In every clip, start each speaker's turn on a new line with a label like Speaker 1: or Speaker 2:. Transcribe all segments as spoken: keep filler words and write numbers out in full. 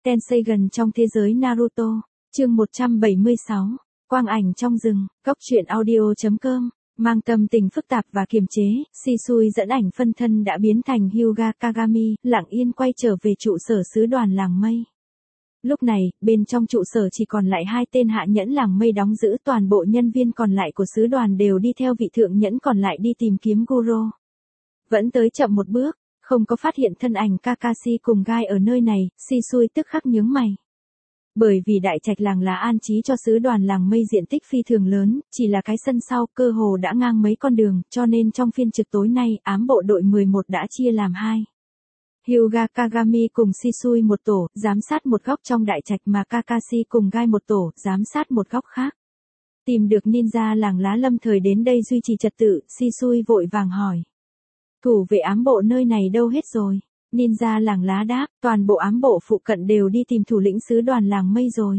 Speaker 1: Tenseigan trong thế giới Naruto, chương một trăm bảy mươi sáu, quang ảnh trong rừng, góc truyện audio chấm com, mang tâm tình phức tạp và kiềm chế, Shisui dẫn ảnh phân thân đã biến thành Hyuga Kagami, lặng yên quay trở về trụ sở sứ đoàn làng mây. Lúc này, bên trong trụ sở chỉ còn lại hai tên hạ nhẫn làng mây đóng giữ, toàn bộ nhân viên còn lại của sứ đoàn đều đi theo vị thượng nhẫn còn lại đi tìm kiếm Guro. Vẫn tới chậm một bước, không có phát hiện thân ảnh Kakashi cùng Gai ở nơi này, Shisui tức khắc nhướng mày. Bởi vì đại trạch làng là an trí cho sứ đoàn làng mây diện tích phi thường lớn, chỉ là cái sân sau cơ hồ đã ngang mấy con đường, cho nên trong phiên trực tối nay, ám bộ đội mười một đã chia làm hai. Hyuga Kagami cùng Shisui một tổ, giám sát một góc trong đại trạch mà Kakashi cùng Gai một tổ, giám sát một góc khác. Tìm được ninja làng lá lâm thời đến đây duy trì trật tự, Shisui vội vàng hỏi. Thủ vệ ám bộ nơi này đâu hết rồi? Ninja làng lá đáp, toàn bộ ám bộ phụ cận đều đi tìm thủ lĩnh sứ đoàn làng mây rồi.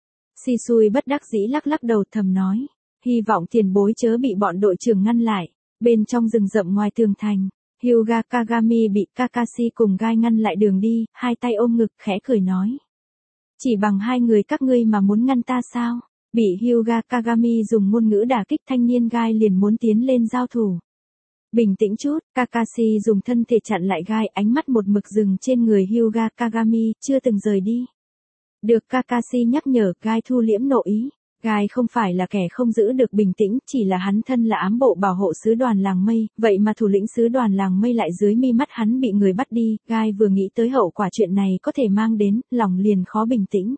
Speaker 1: Shisui bất đắc dĩ lắc lắc đầu thầm nói, hy vọng tiền bối chớ bị bọn đội trưởng ngăn lại. Bên trong rừng rậm ngoài tường thành, Hyuga Kagami bị Kakashi cùng Gai ngăn lại đường đi, hai tay ôm ngực khẽ cười nói. Chỉ bằng hai người các ngươi mà muốn ngăn ta sao? Bị Hyuga Kagami dùng ngôn ngữ đả kích, thanh niên Gai liền muốn tiến lên giao thủ. Bình tĩnh chút, Kakashi dùng thân thể chặn lại Gai, ánh mắt một mực dừng trên người Hyuga Kagami, chưa từng rời đi. Được Kakashi nhắc nhở, Gai thu liễm nộ ý. Gai không phải là kẻ không giữ được bình tĩnh, chỉ là hắn thân là ám bộ bảo hộ sứ đoàn làng mây, vậy mà thủ lĩnh sứ đoàn làng mây lại dưới mi mắt hắn bị người bắt đi, Gai vừa nghĩ tới hậu quả chuyện này có thể mang đến, lòng liền khó bình tĩnh.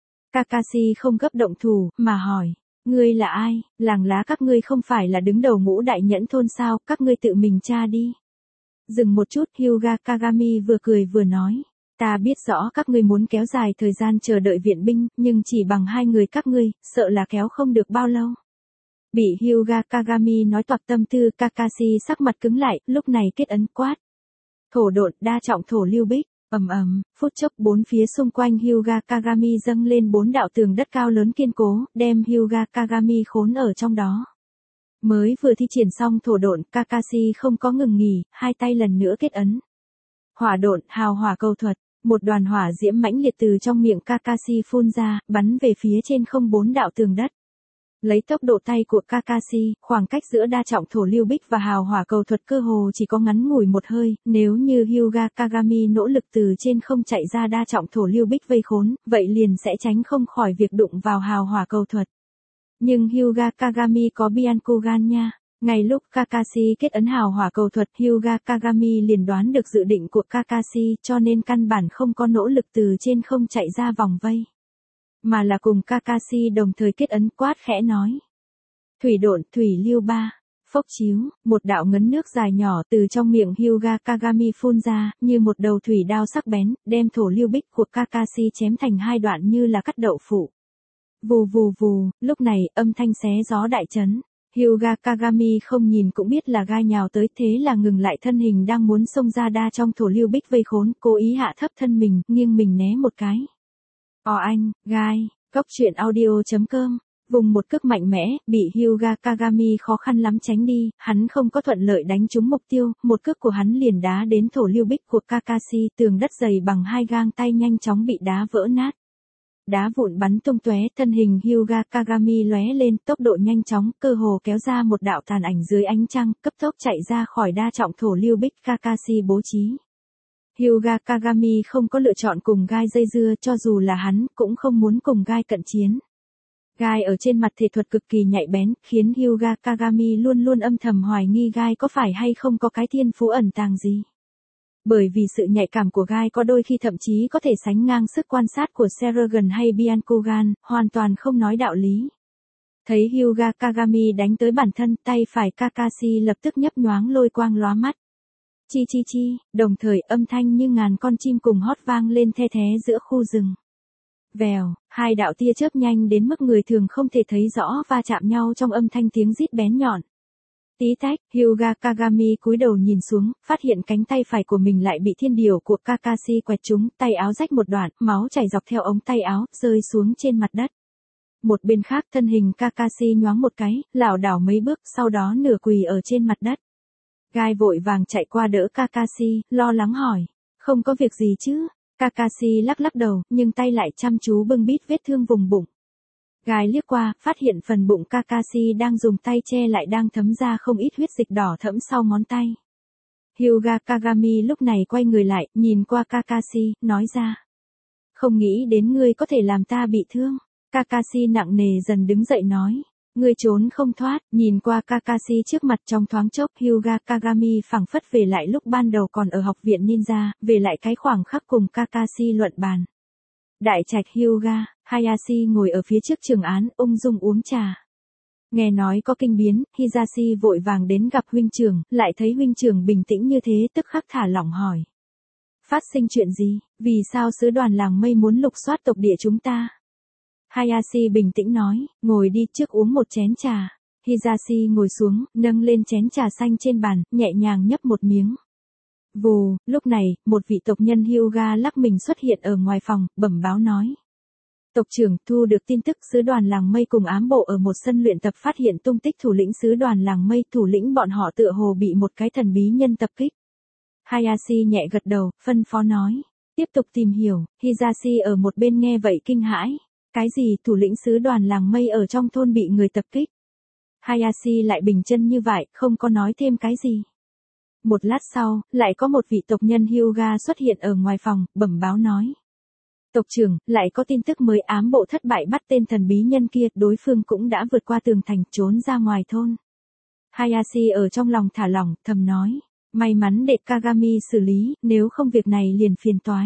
Speaker 1: Kakashi không gấp động thủ, mà hỏi. Ngươi là ai? Làng lá các ngươi không phải là đứng đầu ngũ đại nhẫn thôn sao, các ngươi tự mình tra đi. Dừng một chút, Hyuga Kagami vừa cười vừa nói. Ta biết rõ các ngươi muốn kéo dài thời gian chờ đợi viện binh, nhưng chỉ bằng hai người các ngươi, sợ là kéo không được bao lâu. Bị Hyuga Kagami nói toạc tâm tư, Kakashi sắc mặt cứng lại, lúc này kết ấn quát. Thổ độn, đa trọng thổ lưu bích. Ầm ầm, phút chốc bốn phía xung quanh Hyuga Kagami dâng lên bốn đạo tường đất cao lớn kiên cố, đem Hyuga Kagami khốn ở trong đó. Mới vừa thi triển xong thổ độn, Kakashi không có ngừng nghỉ, hai tay lần nữa kết ấn. Hỏa độn, hào hỏa cầu thuật, một đoàn hỏa diễm mãnh liệt từ trong miệng Kakashi phun ra, bắn về phía trên không bốn đạo tường đất. Lấy tốc độ tay của Kakashi, khoảng cách giữa đa trọng thổ lưu bích và hào hỏa cầu thuật cơ hồ chỉ có ngắn ngủi một hơi, nếu như Hyuga Kagami nỗ lực từ trên không chạy ra đa trọng thổ lưu bích vây khốn, vậy liền sẽ tránh không khỏi việc đụng vào hào hỏa cầu thuật. Nhưng Hyuga Kagami có Byakugan nha. Ngay lúc Kakashi kết ấn hào hỏa cầu thuật, Hyuga Kagami liền đoán được dự định của Kakashi, cho nên căn bản không có nỗ lực từ trên không chạy ra vòng vây. Mà là cùng Kakashi đồng thời kết ấn quát khẽ nói. Thủy độn, thủy lưu ba. Phốc chiếu, một đạo ngấn nước dài nhỏ từ trong miệng Hyuga Kagami phun ra, như một đầu thủy đao sắc bén, đem thổ lưu bích của Kakashi chém thành hai đoạn như là cắt đậu phụ. Vù vù vù, lúc này, âm thanh xé gió đại chấn. Hyuga Kagami không nhìn cũng biết là Gai nhào tới, thế là ngừng lại thân hình đang muốn xông ra đa trong thổ lưu bích vây khốn, cố ý hạ thấp thân mình, nghiêng mình né một cái. Ồ anh, Gai, góc truyện audio chấm com, vùng một cước mạnh mẽ, bị Hyuga Kagami khó khăn lắm tránh đi, hắn không có thuận lợi đánh trúng mục tiêu, một cước của hắn liền đá đến thổ lưu bích của Kakashi, tường đất dày bằng hai gang tay nhanh chóng bị đá vỡ nát. Đá vụn bắn tung tóe, thân hình Hyuga Kagami lóe lên, tốc độ nhanh chóng, cơ hồ kéo ra một đạo tàn ảnh dưới ánh trăng, cấp tốc chạy ra khỏi đa trọng thổ lưu bích Kakashi bố trí. Hyuga Kagami không có lựa chọn cùng Gai dây dưa, cho dù là hắn, cũng không muốn cùng Gai cận chiến. Gai ở trên mặt thể thuật cực kỳ nhạy bén, khiến Hyuga Kagami luôn luôn âm thầm hoài nghi Gai có phải hay không có cái thiên phú ẩn tàng gì. Bởi vì sự nhạy cảm của Gai có đôi khi thậm chí có thể sánh ngang sức quan sát của Sharingan hay Byakugan, hoàn toàn không nói đạo lý. Thấy Hyuga Kagami đánh tới bản thân, tay phải Kakashi lập tức nhấp nhoáng lôi quang lóa mắt. Chi chi chi, đồng thời âm thanh như ngàn con chim cùng hót vang lên the thé giữa khu rừng. Vèo, hai đạo tia chớp nhanh đến mức người thường không thể thấy rõ va chạm nhau trong âm thanh tiếng rít bén nhọn. Tí tách, Hyuga Kagami cúi đầu nhìn xuống, phát hiện cánh tay phải của mình lại bị thiên điều của Kakashi quẹt trúng, tay áo rách một đoạn, máu chảy dọc theo ống tay áo, rơi xuống trên mặt đất. Một bên khác thân hình Kakashi nhoáng một cái, lảo đảo mấy bước, sau đó nửa quỳ ở trên mặt đất. Gai vội vàng chạy qua đỡ Kakashi, lo lắng hỏi, không có việc gì chứ? Kakashi lắc lắc đầu, nhưng tay lại chăm chú bưng bít vết thương vùng bụng. Gái liếc qua, phát hiện phần bụng Kakashi đang dùng tay che lại đang thấm ra không ít huyết dịch đỏ thẫm sau ngón tay. Hyuga Kagami lúc này quay người lại, nhìn qua Kakashi, nói ra. Không nghĩ đến ngươi có thể làm ta bị thương. Kakashi nặng nề dần đứng dậy nói. Ngươi trốn không thoát, nhìn qua Kakashi trước mặt trong thoáng chốc, Hyuga Kagami phảng phất về lại lúc ban đầu còn ở học viện ninja, về lại cái khoảng khắc cùng Kakashi luận bàn. Đại trạch Hyuga, Hayashi ngồi ở phía trước trường án, ung dung uống trà. Nghe nói có kinh biến, Hisashi vội vàng đến gặp huynh trưởng, lại thấy huynh trưởng bình tĩnh như thế tức khắc thả lỏng hỏi. Phát sinh chuyện gì, vì sao sứ đoàn làng mây muốn lục soát tộc địa chúng ta? Hayashi bình tĩnh nói, ngồi đi trước uống một chén trà. Hisashi ngồi xuống, nâng lên chén trà xanh trên bàn, nhẹ nhàng nhấp một miếng. Vù, lúc này, một vị tộc nhân Hyuga lắc mình xuất hiện ở ngoài phòng, bẩm báo nói. Tộc trưởng thu được tin tức sứ đoàn làng mây cùng ám bộ ở một sân luyện tập phát hiện tung tích thủ lĩnh sứ đoàn làng mây, thủ lĩnh bọn họ tựa hồ bị một cái thần bí nhân tập kích. Hayashi nhẹ gật đầu, phân phó nói. Tiếp tục tìm hiểu, Hisashi ở một bên nghe vậy kinh hãi. Cái gì thủ lĩnh sứ đoàn làng mây ở trong thôn bị người tập kích? Hayashi lại bình chân như vậy, không có nói thêm cái gì. Một lát sau, lại có một vị tộc nhân Hyuga xuất hiện ở ngoài phòng, bẩm báo nói. Tộc trưởng, lại có tin tức mới ám bộ thất bại bắt tên thần bí nhân kia, đối phương cũng đã vượt qua tường thành trốn ra ngoài thôn. Hayashi ở trong lòng thả lỏng, thầm nói. May mắn để Kagami xử lý, nếu không việc này liền phiền toái.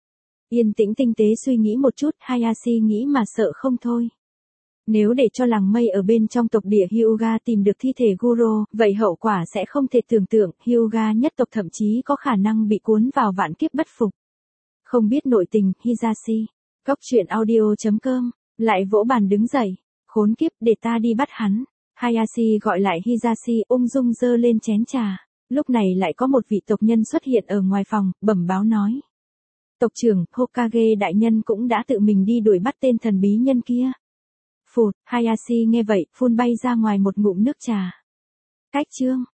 Speaker 1: Yên tĩnh tinh tế suy nghĩ một chút, Hayashi nghĩ mà sợ không thôi. Nếu để cho làng mây ở bên trong tộc địa Hyuga tìm được thi thể Goro, vậy hậu quả sẽ không thể tưởng tượng, Hyuga nhất tộc thậm chí có khả năng bị cuốn vào vạn kiếp bất phục. Không biết nội tình, Hisashi. Góc truyện audio chấm com, lại vỗ bàn đứng dậy. Khốn kiếp, để ta đi bắt hắn. Hayashi gọi lại Hisashi, ung dung dơ lên chén trà. Lúc này lại có một vị tộc nhân xuất hiện ở ngoài phòng, bẩm báo nói. Tộc trưởng, Hokage đại nhân cũng đã tự mình đi đuổi bắt tên thần bí nhân kia. Phụt, Hayashi nghe vậy, phun bay ra ngoài một ngụm nước trà. Cách chương.